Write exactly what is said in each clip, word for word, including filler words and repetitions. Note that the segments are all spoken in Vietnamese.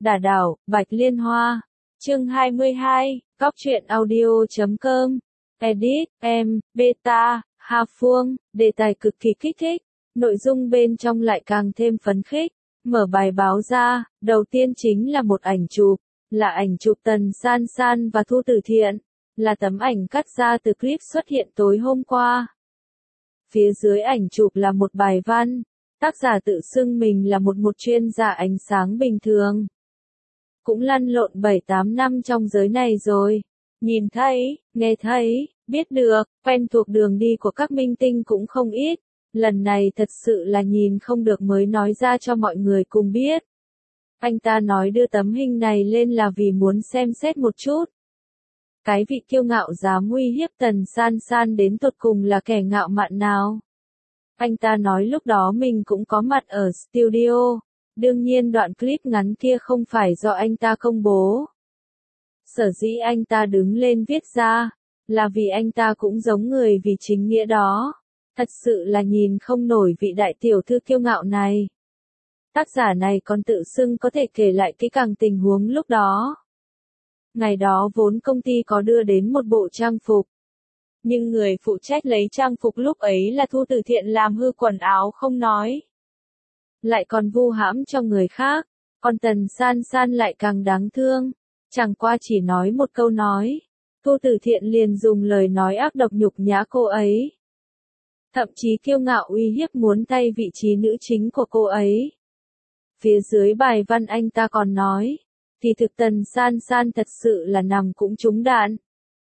Đả đảo, Bạch Liên Hoa. Chương hai mươi hai, Góc truyện audio chấm com. Edit, em, Beta, Hà Phương, đề tài cực kỳ kích thích, nội dung bên trong lại càng thêm phấn khích. Mở bài báo ra, đầu tiên chính là một ảnh chụp, là ảnh chụp Tần San San và Thu Từ Thiện, là tấm ảnh cắt ra từ clip xuất hiện tối hôm qua. Phía dưới ảnh chụp là một bài văn, tác giả tự xưng mình là một một chuyên gia ánh sáng bình thường. Cũng lăn lộn bảy tám năm trong giới này rồi. Nhìn thấy, nghe thấy, biết được, quen thuộc đường đi của các minh tinh cũng không ít. Lần này thật sự là nhìn không được mới nói ra cho mọi người cùng biết. Anh ta nói đưa tấm hình này lên là vì muốn xem xét một chút. Cái vị kiêu ngạo dám uy hiếp Tần San San đến tột cùng là kẻ ngạo mạn nào. Anh ta nói lúc đó mình cũng có mặt ở studio. Đương nhiên đoạn clip ngắn kia không phải do anh ta công bố. Sở dĩ anh ta đứng lên viết ra, là vì anh ta cũng giống người vì chính nghĩa đó. Thật sự là nhìn không nổi vị đại tiểu thư kiêu ngạo này. Tác giả này còn tự xưng có thể kể lại kỹ càng tình huống lúc đó. Ngày đó vốn công ty có đưa đến một bộ trang phục. Nhưng người phụ trách lấy trang phục lúc ấy là Thu Từ Thiện làm hư quần áo không nói. Lại còn vu hãm cho người khác, còn Tần San San lại càng đáng thương. Chẳng qua chỉ nói một câu nói, Thu Từ Thiện liền dùng lời nói ác độc nhục nhã cô ấy. Thậm chí kiêu ngạo uy hiếp muốn thay vị trí nữ chính của cô ấy. Phía dưới bài văn anh ta còn nói, thì thực Tần San San thật sự là nằm cũng trúng đạn.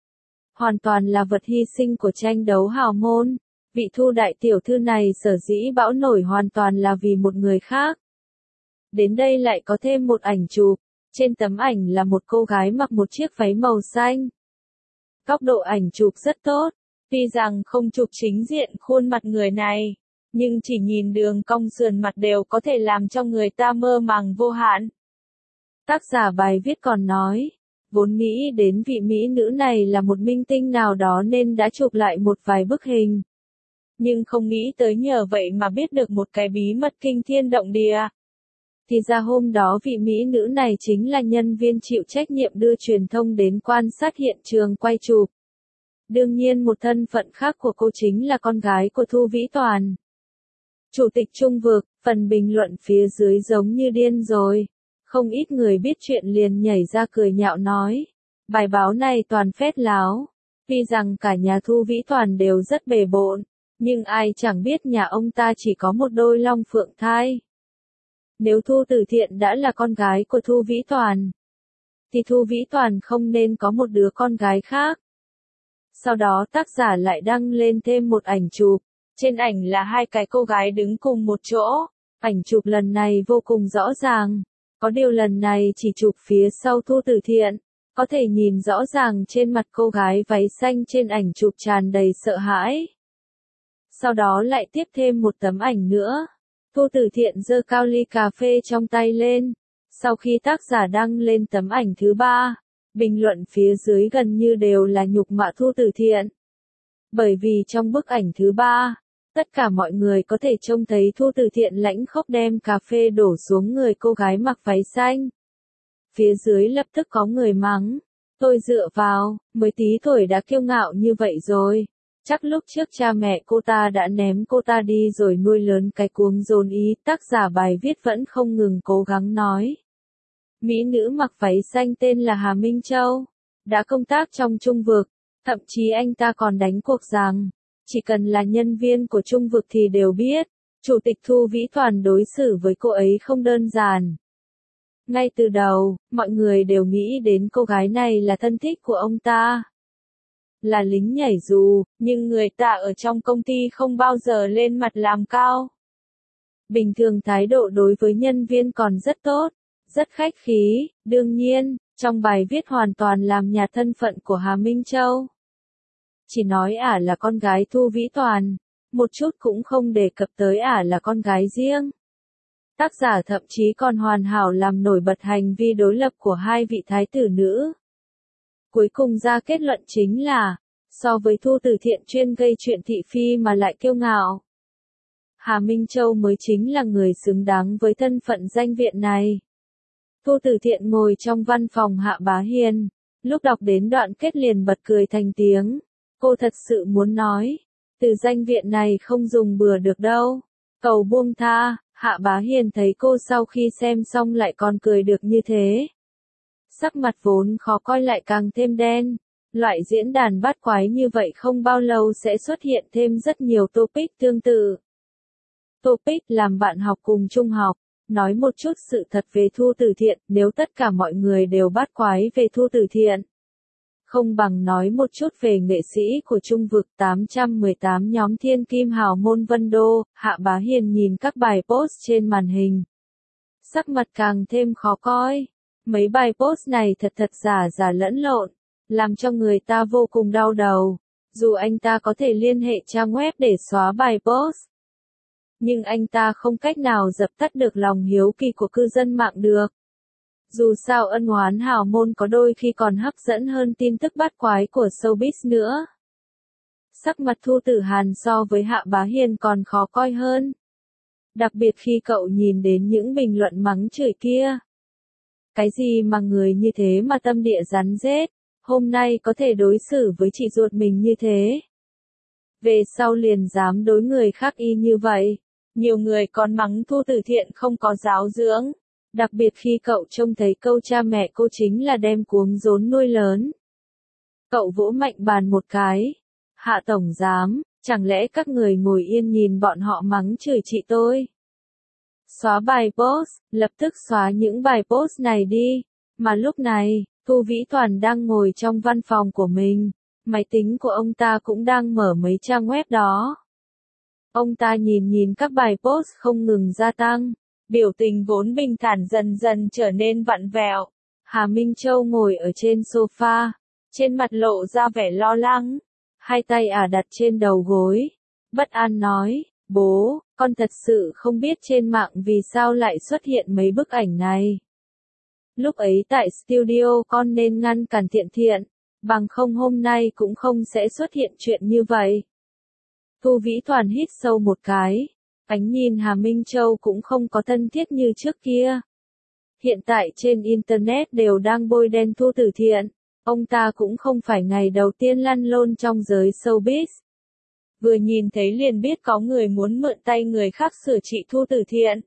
Hoàn toàn là vật hy sinh của tranh đấu hào môn. Vị Thu đại tiểu thư này sở dĩ bão nổi hoàn toàn là vì một người khác. Đến đây lại có thêm một ảnh chụp. Trên tấm ảnh là một cô gái mặc một chiếc váy màu xanh. Góc độ ảnh chụp rất tốt. Tuy rằng không chụp chính diện khuôn mặt người này, nhưng chỉ nhìn đường cong sườn mặt đều có thể làm cho người ta mơ màng vô hạn. Tác giả bài viết còn nói, vốn nghĩ đến vị mỹ nữ này là một minh tinh nào đó nên đã chụp lại một vài bức hình. Nhưng không nghĩ tới nhờ vậy mà biết được một cái bí mật kinh thiên động địa. Thì ra hôm đó vị mỹ nữ này chính là nhân viên chịu trách nhiệm đưa truyền thông đến quan sát hiện trường quay chụp. Đương nhiên một thân phận khác của cô chính là con gái của Thu Vĩ Toàn. Chủ tịch Trung Vực, phần bình luận phía dưới giống như điên rồi. Không ít người biết chuyện liền nhảy ra cười nhạo nói. Bài báo này toàn phét láo. Tuy rằng cả nhà Thu Vĩ Toàn đều rất bề bộn. Nhưng ai chẳng biết nhà ông ta chỉ có một đôi long phượng thai. Nếu Thu Từ Thiện đã là con gái của Thu Vĩ Toàn, thì Thu Vĩ Toàn không nên có một đứa con gái khác. Sau đó tác giả lại đăng lên thêm một ảnh chụp. Trên ảnh là hai cái cô gái đứng cùng một chỗ. Ảnh chụp lần này vô cùng rõ ràng. Có điều lần này chỉ chụp phía sau Thu Từ Thiện. Có thể nhìn rõ ràng trên mặt cô gái váy xanh trên ảnh chụp tràn đầy sợ hãi. Sau đó lại tiếp thêm một tấm ảnh nữa. Thu Từ Thiện giơ cao ly cà phê trong tay lên. Sau khi tác giả đăng lên tấm ảnh thứ ba, bình luận phía dưới gần như đều là nhục mạ Thu Từ Thiện. Bởi vì trong bức ảnh thứ ba, tất cả mọi người có thể trông thấy Thu Từ Thiện lãnh khốc đem cà phê đổ xuống người cô gái mặc váy xanh. Phía dưới lập tức có người mắng. Tôi dựa vào, mới tí tuổi đã kiêu ngạo như vậy rồi. Chắc lúc trước cha mẹ cô ta đã ném cô ta đi rồi nuôi lớn cái cuống dồn ý. Tác giả bài viết vẫn không ngừng cố gắng nói. Mỹ nữ mặc váy xanh tên là Hà Minh Châu. Đã công tác trong Trung Vực. Thậm chí anh ta còn đánh cuộc rằng, chỉ cần là nhân viên của Trung Vực thì đều biết, Chủ tịch Thu Vĩ Toàn đối xử với cô ấy không đơn giản. Ngay từ đầu, mọi người đều nghĩ đến cô gái này là thân thích của ông ta. Là lính nhảy dù, nhưng người ta ở trong công ty không bao giờ lên mặt làm cao. Bình thường thái độ đối với nhân viên còn rất tốt, rất khách khí, đương nhiên, trong bài viết hoàn toàn làm nhạt thân phận của Hà Minh Châu. Chỉ nói ả là con gái Thu Vĩ Toàn, một chút cũng không đề cập tới ả là con gái riêng. Tác giả thậm chí còn hoàn hảo làm nổi bật hành vi đối lập của hai vị thái tử nữ. Cuối cùng ra kết luận chính là, so với Thu Từ Thiện chuyên gây chuyện thị phi mà lại kiêu ngạo, Hà Minh Châu mới chính là người xứng đáng với thân phận danh viện này. Thu Từ Thiện ngồi trong văn phòng Hạ Bá Hiền, lúc đọc đến đoạn kết liền bật cười thành tiếng. Cô thật sự muốn nói, từ danh viện này không dùng bừa được đâu. Cầu buông tha. Hạ Bá Hiền thấy cô sau khi xem xong lại còn cười được như thế. Sắc mặt vốn khó coi lại càng thêm đen. Loại diễn đàn bắt quái như vậy không bao lâu sẽ xuất hiện thêm rất nhiều topic tương tự. Topic làm bạn học cùng trung học. Nói một chút sự thật về Thu Từ Thiện, nếu tất cả mọi người đều bắt quái về Thu Từ Thiện. Không bằng nói một chút về nghệ sĩ của Trung vực tám trăm mười tám nhóm Thiên Kim Hào Môn Vân Đô. Hạ Bá Hiền nhìn các bài post trên màn hình. Sắc mặt càng thêm khó coi. Mấy bài post này thật thật giả giả lẫn lộn, làm cho người ta vô cùng đau đầu. Dù anh ta có thể liên hệ trang web để xóa bài post, nhưng anh ta không cách nào dập tắt được lòng hiếu kỳ của cư dân mạng được. Dù sao ân oán hào môn có đôi khi còn hấp dẫn hơn tin tức bắt quái của showbiz nữa. Sắc mặt Thu Tử Hàn so với Hạ Bá Hiền còn khó coi hơn. Đặc biệt khi cậu nhìn đến những bình luận mắng chửi kia. Cái gì mà người như thế mà tâm địa rắn rết, hôm nay có thể đối xử với chị ruột mình như thế. Về sau liền dám đối người khác y như vậy. Nhiều người còn mắng Thu Tử Thiện không có giáo dưỡng. Đặc biệt khi cậu trông thấy câu cha mẹ cô chính là đem cuống rốn nuôi lớn. Cậu vỗ mạnh bàn một cái. Hạ tổng giám, chẳng lẽ các người ngồi yên nhìn bọn họ mắng chửi chị tôi? Xóa bài post, lập tức xóa những bài post này đi. Mà lúc này, Thu Vĩ Toàn đang ngồi trong văn phòng của mình. Máy tính của ông ta cũng đang mở mấy trang web đó. Ông ta nhìn nhìn các bài post không ngừng gia tăng. Biểu tình vốn bình thản dần dần trở nên vặn vẹo. Hà Minh Châu ngồi ở trên sofa, trên mặt lộ ra vẻ lo lắng, hai tay ả đặt trên đầu gối, bất an nói, bố, con thật sự không biết trên mạng vì sao lại xuất hiện mấy bức ảnh này. Lúc ấy tại studio con nên ngăn cản Thiện Thiện, bằng không hôm nay cũng không sẽ xuất hiện chuyện như vậy. Thu Vĩ Toàn hít sâu một cái. Ánh nhìn Hà Minh Châu cũng không có thân thiết như trước kia. Hiện tại trên Internet đều đang bôi đen Thu Tử Thiện. Ông ta cũng không phải ngày đầu tiên lăn lộn trong giới showbiz. Vừa nhìn thấy liền biết có người muốn mượn tay người khác sửa trị Thu Tử Thiện.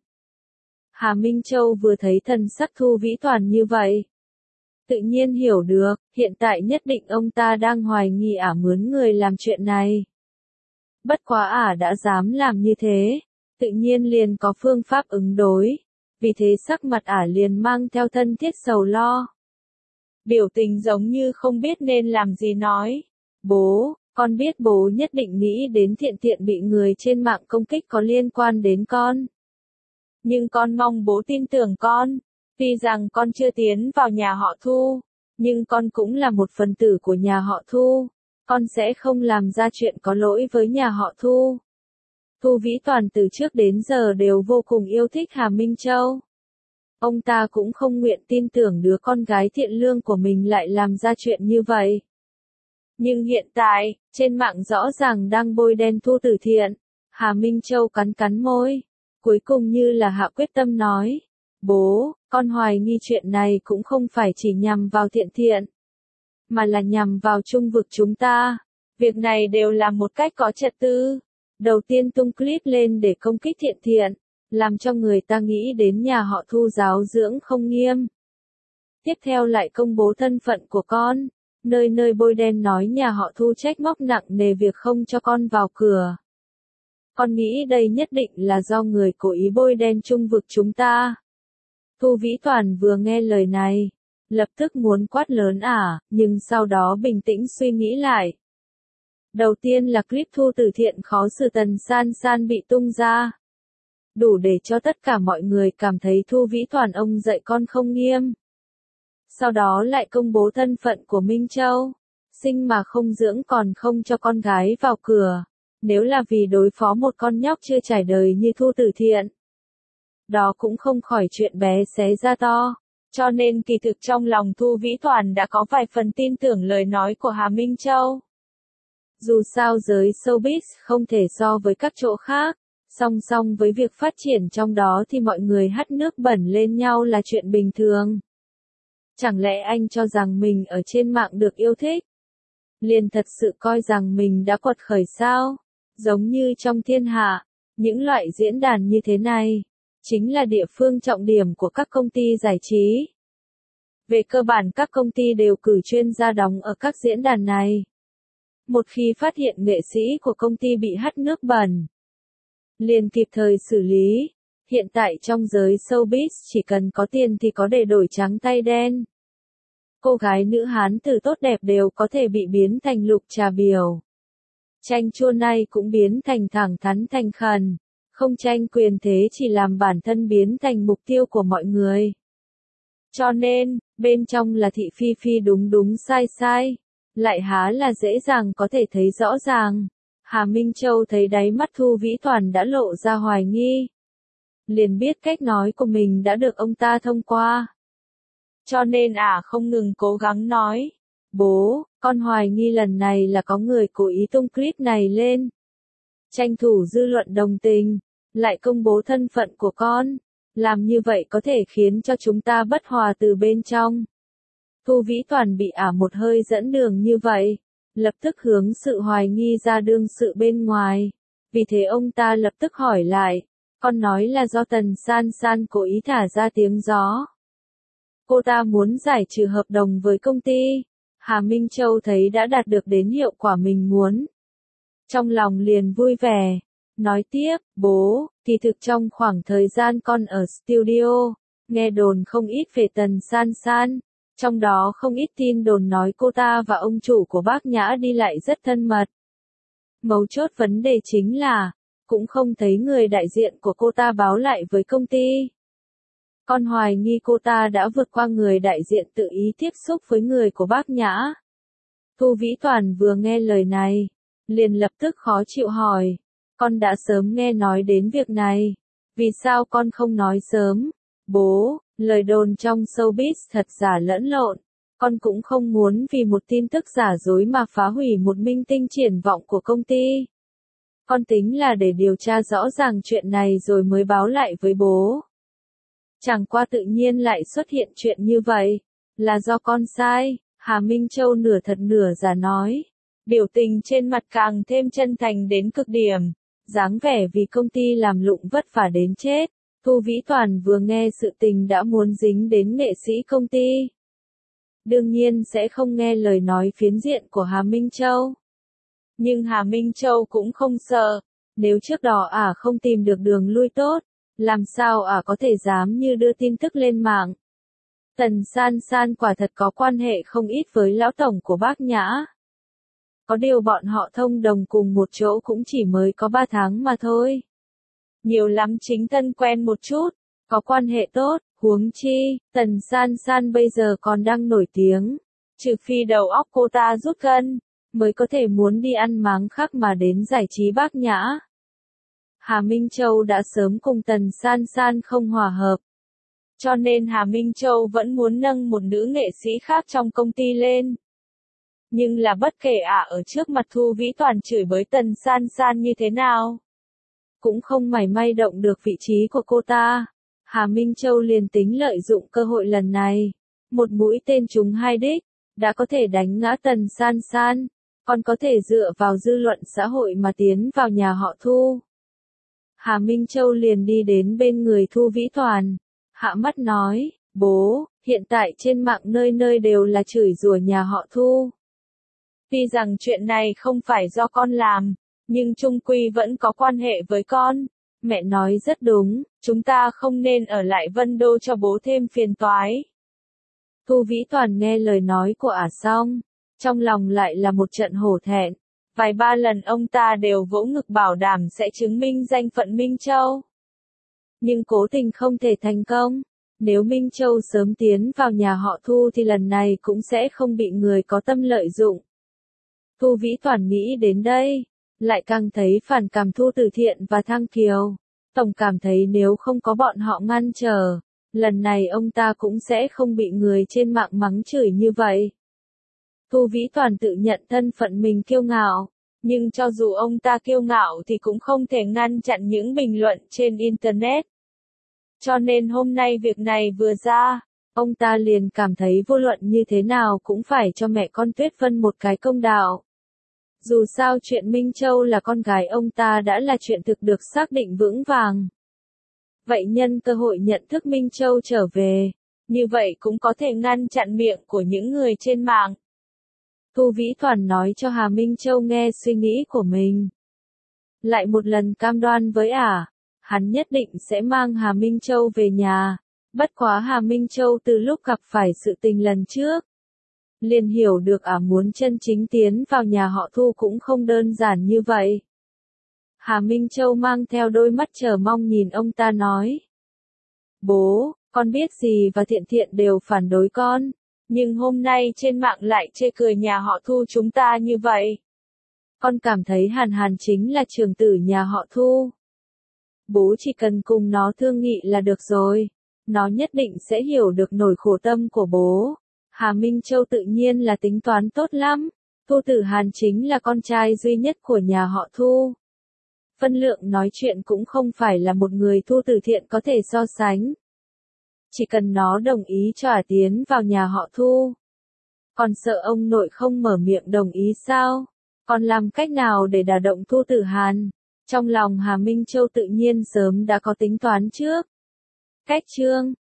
Hà Minh Châu vừa thấy thần sắc Thu Vĩ Toàn như vậy. Tự nhiên hiểu được, hiện tại nhất định ông ta đang hoài nghi ả mướn người làm chuyện này. Bất quá ả đã dám làm như thế. Tự nhiên liền có phương pháp ứng đối, vì thế sắc mặt ả liền mang theo thân thiết sầu lo. Biểu tình giống như không biết nên làm gì nói. Bố, con biết bố nhất định nghĩ đến Thiện Thiện bị người trên mạng công kích có liên quan đến con. Nhưng con mong bố tin tưởng con, tuy rằng con chưa tiến vào nhà họ Thu, nhưng con cũng là một phần tử của nhà họ Thu, con sẽ không làm ra chuyện có lỗi với nhà họ Thu. Thu Vĩ Toàn từ trước đến giờ đều vô cùng yêu thích Hà Minh Châu. Ông ta cũng không nguyện tin tưởng đứa con gái thiện lương của mình lại làm ra chuyện như vậy. Nhưng hiện tại, trên mạng rõ ràng đang bôi đen Thu Tử Thiện. Hà Minh Châu cắn cắn môi, cuối cùng như là hạ quyết tâm nói. Bố, con hoài nghi chuyện này cũng không phải chỉ nhằm vào Thiện Thiện, mà là nhằm vào Trung vực chúng ta. Việc này đều làm một cách có trật tự. Đầu tiên tung clip lên để công kích Thiện Thiện, làm cho người ta nghĩ đến nhà họ Thu giáo dưỡng không nghiêm. Tiếp theo lại công bố thân phận của con, nơi nơi bôi đen nói nhà họ Thu trách móc nặng nề việc không cho con vào cửa. Con nghĩ đây nhất định là do người cố ý bôi đen Trung vực chúng ta. Thu Vĩ Toàn vừa nghe lời này, lập tức muốn quát lớn ả, nhưng sau đó bình tĩnh suy nghĩ lại. Đầu tiên là clip Thu Tử Thiện khó xử Tần San San bị tung ra. Đủ để cho tất cả mọi người cảm thấy Thu Vĩ Toàn ông dạy con không nghiêm. Sau đó lại công bố thân phận của Minh Châu. Sinh mà không dưỡng còn không cho con gái vào cửa. Nếu là vì đối phó một con nhóc chưa trải đời như Thu Tử Thiện, đó cũng không khỏi chuyện bé xé ra to. Cho nên kỳ thực trong lòng Thu Vĩ Toàn đã có vài phần tin tưởng lời nói của Hà Minh Châu. Dù sao giới showbiz không thể so với các chỗ khác, Song song với việc phát triển trong đó thì mọi người hắt nước bẩn lên nhau là chuyện bình thường. Chẳng lẽ anh cho rằng mình ở trên mạng được yêu thích? Liền thật sự coi rằng mình đã quật khởi sao? Giống như trong thiên hạ, những loại diễn đàn như thế này, chính là địa phương trọng điểm của các công ty giải trí. Về cơ bản các công ty đều cử chuyên gia đóng ở các diễn đàn này. Một khi phát hiện nghệ sĩ của công ty bị hắt nước bẩn, liền kịp thời xử lý. Hiện tại trong giới showbiz chỉ cần có tiền thì có để đổi trắng tay đen. Cô gái nữ Hán tử tốt đẹp đều có thể bị biến thành lục trà biểu. Tranh chua này cũng biến thành thẳng thắn thành khẩn. Không tranh quyền thế chỉ làm bản thân biến thành mục tiêu của mọi người. Cho nên, bên trong là thị phi phi đúng đúng sai sai. Lại há là dễ dàng có thể thấy rõ ràng. Hà Minh Châu thấy đáy mắt Thu Vĩ Toàn đã lộ ra hoài nghi. Liền biết cách nói của mình đã được ông ta thông qua. Cho nên ả à không ngừng cố gắng nói. Bố, con hoài nghi lần này là có người cố ý tung clip này lên. Tranh thủ dư luận đồng tình, lại công bố thân phận của con. Làm như vậy có thể khiến cho chúng ta bất hòa từ bên trong. Thu Vĩ Toàn bị ả một hơi dẫn đường như vậy, lập tức hướng sự hoài nghi ra đương sự bên ngoài. Vì thế ông ta lập tức hỏi lại, con nói là do Tần San San cố ý thả ra tiếng gió. Cô ta muốn giải trừ hợp đồng với công ty. Hà Minh Châu thấy đã đạt được đến hiệu quả mình muốn. Trong lòng liền vui vẻ. Nói tiếp, bố, kỳ thực trong khoảng thời gian con ở studio, nghe đồn không ít về Tần San San. Trong đó không ít tin đồn nói cô ta và ông chủ của Bác Nhã đi lại rất thân mật. Mấu chốt vấn đề chính là, cũng không thấy người đại diện của cô ta báo lại với công ty. Con hoài nghi cô ta đã vượt qua người đại diện tự ý tiếp xúc với người của Bác Nhã. Thu Vĩ Toàn vừa nghe lời này, liền lập tức khó chịu hỏi, con đã sớm nghe nói đến việc này, vì sao con không nói sớm? Bố, lời đồn trong showbiz thật giả lẫn lộn, con cũng không muốn vì một tin tức giả dối mà phá hủy một minh tinh triển vọng của công ty. Con tính là để điều tra rõ ràng chuyện này rồi mới báo lại với bố. Chẳng qua tự nhiên lại xuất hiện chuyện như vậy, là do con sai. Hà Minh Châu nửa thật nửa giả nói, biểu tình trên mặt càng thêm chân thành đến cực điểm, dáng vẻ vì công ty làm lụng vất vả đến chết. Thu Vĩ Toàn vừa nghe sự tình đã muốn dính đến nghệ sĩ công ty. Đương nhiên sẽ không nghe lời nói phiến diện của Hà Minh Châu. Nhưng Hà Minh Châu cũng không sợ, nếu trước đó ả à không tìm được đường lui tốt, làm sao ả à có thể dám như đưa tin tức lên mạng. Tần San San quả thật có quan hệ không ít với lão tổng của Bác Nhã. Có điều bọn họ thông đồng cùng một chỗ cũng chỉ mới có ba tháng mà thôi. Nhiều lắm chính thân quen một chút, có quan hệ tốt, huống chi, Tần San San bây giờ còn đang nổi tiếng. Trừ phi đầu óc cô ta rút gân, mới có thể muốn đi ăn máng khác mà đến giải trí Bác Nhã. Hà Minh Châu đã sớm cùng Tần San San không hòa hợp. Cho nên Hà Minh Châu vẫn muốn nâng một nữ nghệ sĩ khác trong công ty lên. Nhưng là bất kể ả à ở trước mặt Thu Vĩ Toàn chửi bới Tần San San như thế nào, cũng không mảy may động được vị trí của cô ta. Hà Minh Châu liền tính lợi dụng cơ hội lần này, một mũi tên trúng hai đích, đã có thể đánh ngã Tần San San, còn có thể dựa vào dư luận xã hội mà tiến vào nhà họ Thu. Hà Minh Châu liền đi đến bên người Thu Vĩ Toàn, hạ mắt nói, bố, hiện tại trên mạng nơi nơi đều là chửi rủa nhà họ Thu. Tuy rằng chuyện này không phải do con làm, nhưng chung quy vẫn có quan hệ với con. Mẹ nói rất đúng, chúng ta không nên ở lại Vân Đô cho bố thêm phiền toái. Thu Vĩ Toàn nghe lời nói của ả xong, trong lòng lại là một trận hổ thẹn. Vài ba lần ông ta đều vỗ ngực bảo đảm sẽ chứng minh danh phận Minh Châu. Nhưng cố tình không thể thành công. Nếu Minh Châu sớm tiến vào nhà họ Thu thì lần này cũng sẽ không bị người có tâm lợi dụng. Thu Vĩ Toàn nghĩ đến đây, lại càng thấy phản cảm Thu Từ Thiện và Thăng Kiều. Tổng cảm thấy nếu không có bọn họ ngăn trở, lần này ông ta cũng sẽ không bị người trên mạng mắng chửi như vậy. Thu Vĩ Toàn tự nhận thân phận mình kiêu ngạo, Nhưng cho dù ông ta kiêu ngạo thì cũng không thể ngăn chặn những bình luận trên Internet. Cho nên hôm nay việc này vừa ra, ông ta liền cảm thấy vô luận như thế nào cũng phải cho mẹ con Tuyết Vân một cái công đạo. Dù sao chuyện Minh Châu là con gái ông ta đã là chuyện thực được xác định vững vàng. Vậy nhân cơ hội nhận thức Minh Châu trở về, như vậy cũng có thể ngăn chặn miệng của những người trên mạng. Thu Vĩ Thoản nói cho Hà Minh Châu nghe suy nghĩ của mình. Lại một lần cam đoan với ả, hắn nhất định sẽ mang Hà Minh Châu về nhà. Bất quá Hà Minh Châu từ lúc gặp phải sự tình lần trước, liền hiểu được ả muốn chân chính tiến vào nhà họ Thu cũng không đơn giản như vậy. Hà Minh Châu mang theo đôi mắt chờ mong nhìn ông ta nói. Bố, con biết gì và Thiện Thiện đều phản đối con, nhưng hôm nay trên mạng lại chê cười nhà họ Thu chúng ta như vậy. Con cảm thấy Hàn Hàn chính là trưởng tử nhà họ Thu. Bố chỉ cần cùng nó thương nghị là được rồi, nó nhất định sẽ hiểu được nỗi khổ tâm của bố. Hà Minh Châu tự nhiên là tính toán tốt lắm, Thu Tử Hàn chính là con trai duy nhất của nhà họ Thu. Phân lượng nói chuyện cũng không phải là một người Thu Tử Thiện có thể so sánh. Chỉ cần nó đồng ý cho ả tiến vào nhà họ Thu. Còn sợ ông nội không mở miệng đồng ý sao? Còn làm cách nào để đả động Thu Tử Hàn? Trong lòng Hà Minh Châu tự nhiên sớm đã có tính toán trước. Cách chương